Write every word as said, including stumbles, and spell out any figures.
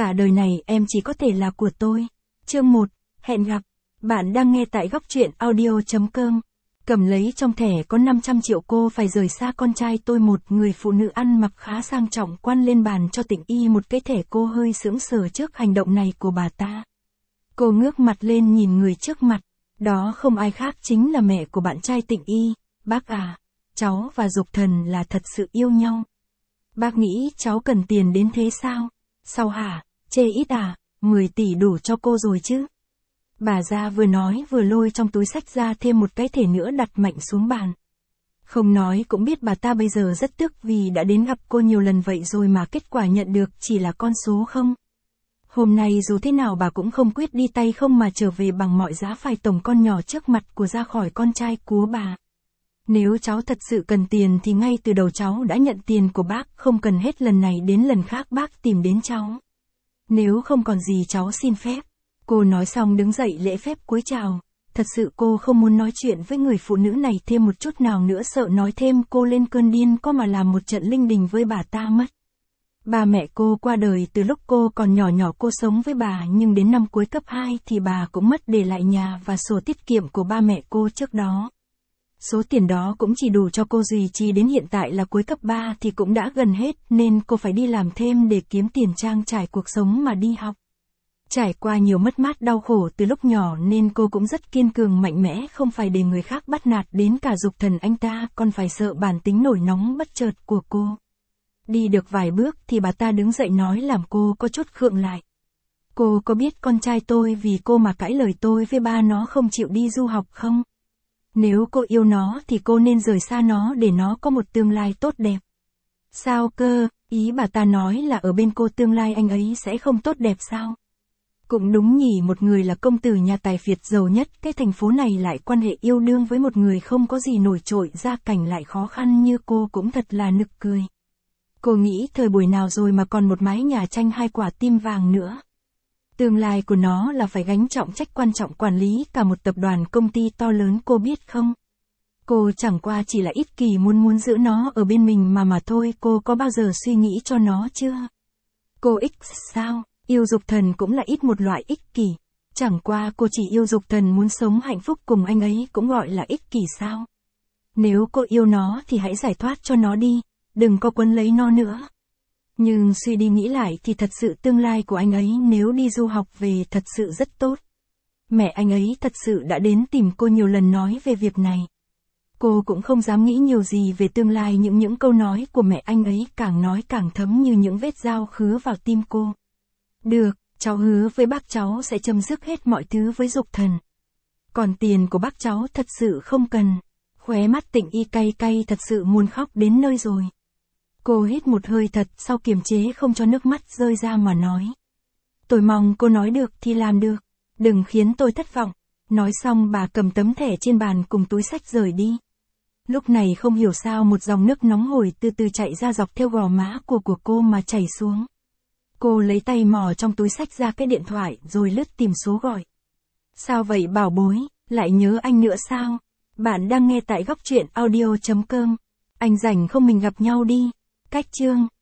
Cả đời này em chỉ có thể là của tôi. Chương một, hẹn gặp. Bạn đang nghe tại góc truyện audio chấm com. Cầm lấy trong thẻ có năm trăm triệu cô phải rời xa con trai tôi. Một người phụ nữ ăn mặc khá sang trọng quăng lên bàn cho Tịnh Y một cái thẻ. Cô hơi sững sờ trước hành động này của bà ta. Cô ngước mặt lên nhìn người trước mặt. Đó không ai khác chính là mẹ của bạn trai Tịnh Y. Bác à, cháu và Dục Thần là thật sự yêu nhau. Bác nghĩ cháu cần tiền đến thế sao? Sao hả? Chê ít à? mười tỷ đủ cho cô rồi chứ? Bà già vừa nói vừa lôi trong túi xách ra thêm một cái thẻ nữa đặt mạnh xuống bàn. Không nói cũng biết bà ta bây giờ rất tức vì đã đến gặp cô nhiều lần vậy rồi mà kết quả nhận được chỉ là con số không. Hôm nay dù thế nào bà cũng không quyết đi tay không mà trở về bằng mọi giá phải tổng con nhỏ trước mặt của ra khỏi con trai của bà. Nếu cháu thật sự cần tiền thì ngay từ đầu cháu đã nhận tiền của bác, không cần hết lần này đến lần khác bác tìm đến cháu. Nếu không còn gì cháu xin phép. Cô nói xong đứng dậy lễ phép cúi chào. Thật sự cô không muốn nói chuyện với người phụ nữ này thêm một chút nào nữa, sợ nói thêm cô lên cơn điên có mà làm một trận linh đình với bà ta mất. Ba mẹ cô qua đời từ lúc cô còn nhỏ nhỏ. Cô sống với bà nhưng đến năm cuối cấp hai thì bà cũng mất, để lại nhà và sổ tiết kiệm của ba mẹ cô trước đó. Số tiền đó cũng chỉ đủ cho cô duy trì đến hiện tại là cuối cấp ba thì cũng đã gần hết, nên cô phải đi làm thêm để kiếm tiền trang trải cuộc sống mà đi học. Trải qua nhiều mất mát đau khổ từ lúc nhỏ nên cô cũng rất kiên cường mạnh mẽ, không phải để người khác bắt nạt, đến cả Dục Thần anh ta còn phải sợ bản tính nổi nóng bất chợt của cô. Đi được vài bước thì bà ta đứng dậy nói làm cô có chút khựng lại. Cô có biết con trai tôi vì cô mà cãi lời tôi với ba nó không chịu đi du học không? Nếu cô yêu nó thì cô nên rời xa nó để nó có một tương lai tốt đẹp. Sao cơ? Ý bà ta nói là ở bên cô tương lai anh ấy sẽ không tốt đẹp sao? Cũng đúng nhỉ, một người là công tử nhà tài phiệt giàu nhất cái thành phố này lại quan hệ yêu đương với một người không có gì nổi trội, gia cảnh lại khó khăn như cô cũng thật là nực cười. Cô nghĩ thời buổi nào rồi mà còn một mái nhà tranh hai quả tim vàng nữa. Tương lai của nó là phải gánh trọng trách quan trọng quản lý cả một tập đoàn công ty to lớn, cô biết không? Cô chẳng qua chỉ là ích kỷ muốn muốn giữ nó ở bên mình mà mà thôi. Cô có bao giờ suy nghĩ cho nó chưa? Cô ích sao? Yêu Dục Thần cũng là ít một loại ích kỷ. Chẳng qua cô chỉ yêu Dục Thần muốn sống hạnh phúc cùng anh ấy cũng gọi là ích kỷ sao? Nếu cô yêu nó thì hãy giải thoát cho nó đi, đừng có quấn lấy nó nữa. Nhưng suy đi nghĩ lại thì thật sự tương lai của anh ấy nếu đi du học về thật sự rất tốt. Mẹ anh ấy thật sự đã đến tìm cô nhiều lần nói về việc này. Cô cũng không dám nghĩ nhiều gì về tương lai, những những câu nói của mẹ anh ấy càng nói càng thấm như những vết dao khứa vào tim cô. Được, cháu hứa với bác cháu sẽ chấm dứt hết mọi thứ với Dục Thần. Còn tiền của bác cháu thật sự không cần. Khóe mắt Tịnh Y cay cay, thật sự muốn khóc đến nơi rồi. Cô hít một hơi thật, sau kiềm chế không cho nước mắt rơi ra mà nói. Tôi mong cô nói được thì làm được. Đừng khiến tôi thất vọng. Nói xong bà cầm tấm thẻ trên bàn cùng túi xách rời đi. Lúc này không hiểu sao một dòng nước nóng hổi từ từ chạy ra dọc theo gò má của của cô mà chảy xuống. Cô lấy tay mò trong túi xách ra cái điện thoại rồi lướt tìm số gọi. Sao vậy bảo bối, lại nhớ anh nữa sao? Bạn đang nghe tại góc truyện audio chấm com. Anh rảnh không mình gặp nhau đi. Cách chương.